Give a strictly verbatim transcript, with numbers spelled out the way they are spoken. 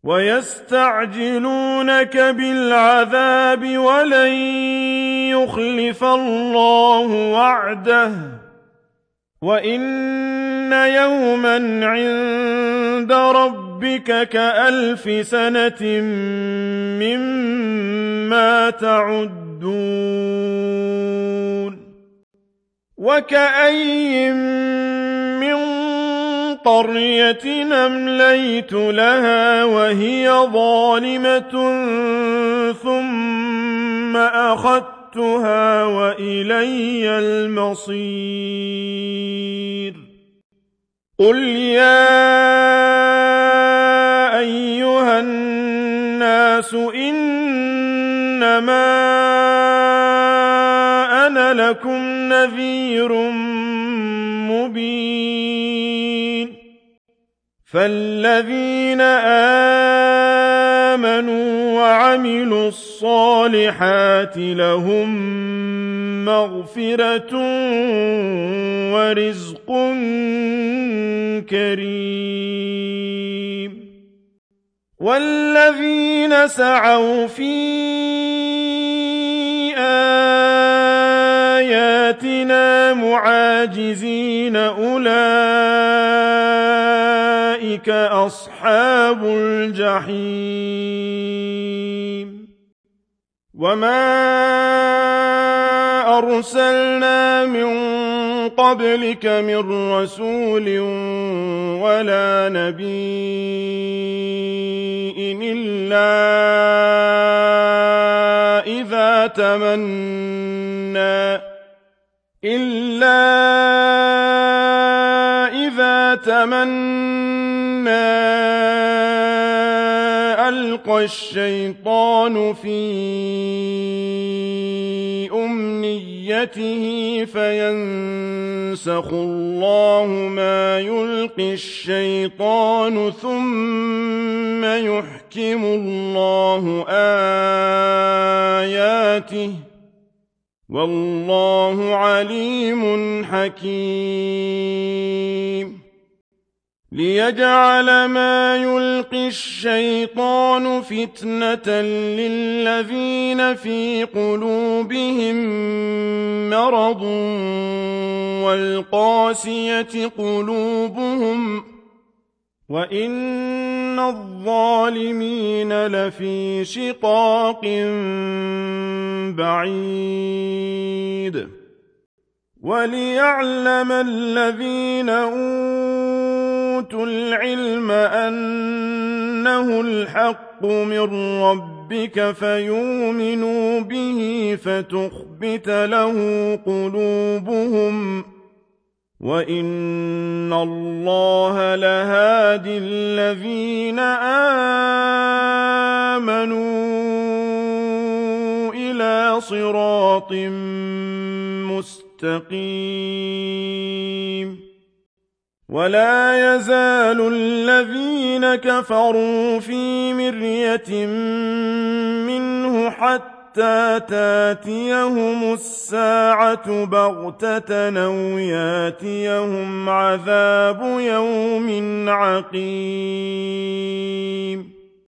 وَيَسْتَعْجِلُونَكَ بِالْعَذَابِ وَلَن يُخْلِفَ اللَّهُ وَعْدَهُ ۚ وَإِنَّ يَوْمًا عِندَ رَبِّكَ كَأَلْفِ سَنَةٍ مِّمَّا تَعُدُّونَ وَكَأَيِّن مِّن قَرْيَةٍ أَمْلَيْتُ لَهَا وَهِيَ ظَالِمَةٌ ثُمَّ أَخَذْتُهَا وَإِلَيَّ الْمَصِيرُ قُلْ يَا أَيُّهَا النَّاسُ إِنَّمَا أَنَا لَكُمْ نَذِيرٌ مُّبِينٌ فَالَّذِينَ آمَنُوا وَعَمِلُوا الصَّالِحَاتِ لَهُم مَّغْفِرَةٌ وَرِزْقٌ كَرِيمٌ وَالَّذِينَ سَعَوْا فِي آيَاتِنَا مُعَاجِزِينَ أُولَٰئِكَ أَصْحَابُ الْجَحِيمِ وَمَا أَرْسَلْنَا مِن قَبْلِكَ مِن رَّسُولٍ وَلَا نَبِيٍّ إِلَّا إِذَا تَمَنَّىٰ إِلَّا إِذَا تَمَنَّىٰ أَلْقَى الشَّيْطَانُ فِي أُمْنِيَّتِهِ فَيَنسَخُ اللَّهُ مَا يُلْقِي الشَّيْطَانُ ثُمَّ يُحْكِمُ اللَّهُ آيَاتِهِ ۗ وَاللَّهُ عَلِيمٌ حَكِيمٌ لِيَجْعَلَ مَا يُلْقِي الشَّيْطَانُ فِتْنَةً لِّلَّذِينَ فِي قُلُوبِهِم مَّرَضٌ وَالْقَاسِيَةِ قُلُوبُهُمْ ۗ وَإِنَّ الظَّالِمِينَ لَفِي شِقَاقٍ بَعِيدٍ وَلِيَعْلَمَ الَّذِينَ أُوتُوا الْعِلْمَ أَنَّهُ الْحَقُّ مِن رَّبِّكَ فَيُؤْمِنُوا بِهِ فَتُخْبِتَ لَهُ قُلُوبُهُمْ ۗ وَإِنَّ اللَّهَ لَهَادِ الَّذِينَ آمَنُوا إِلَىٰ صِرَاطٍ مُّسْتَقِيمٍ وَلَا يَزَالُ الَّذِينَ كَفَرُوا فِي مِرْيَةٍ مِّنْهُ حَتَّىٰ تَأْتِيَهُمُ السَّاعَةُ بَغْتَةً أَوْ يَأْتِيَهُمْ عَذَابُ يَوْمٍ عَقِيمٍ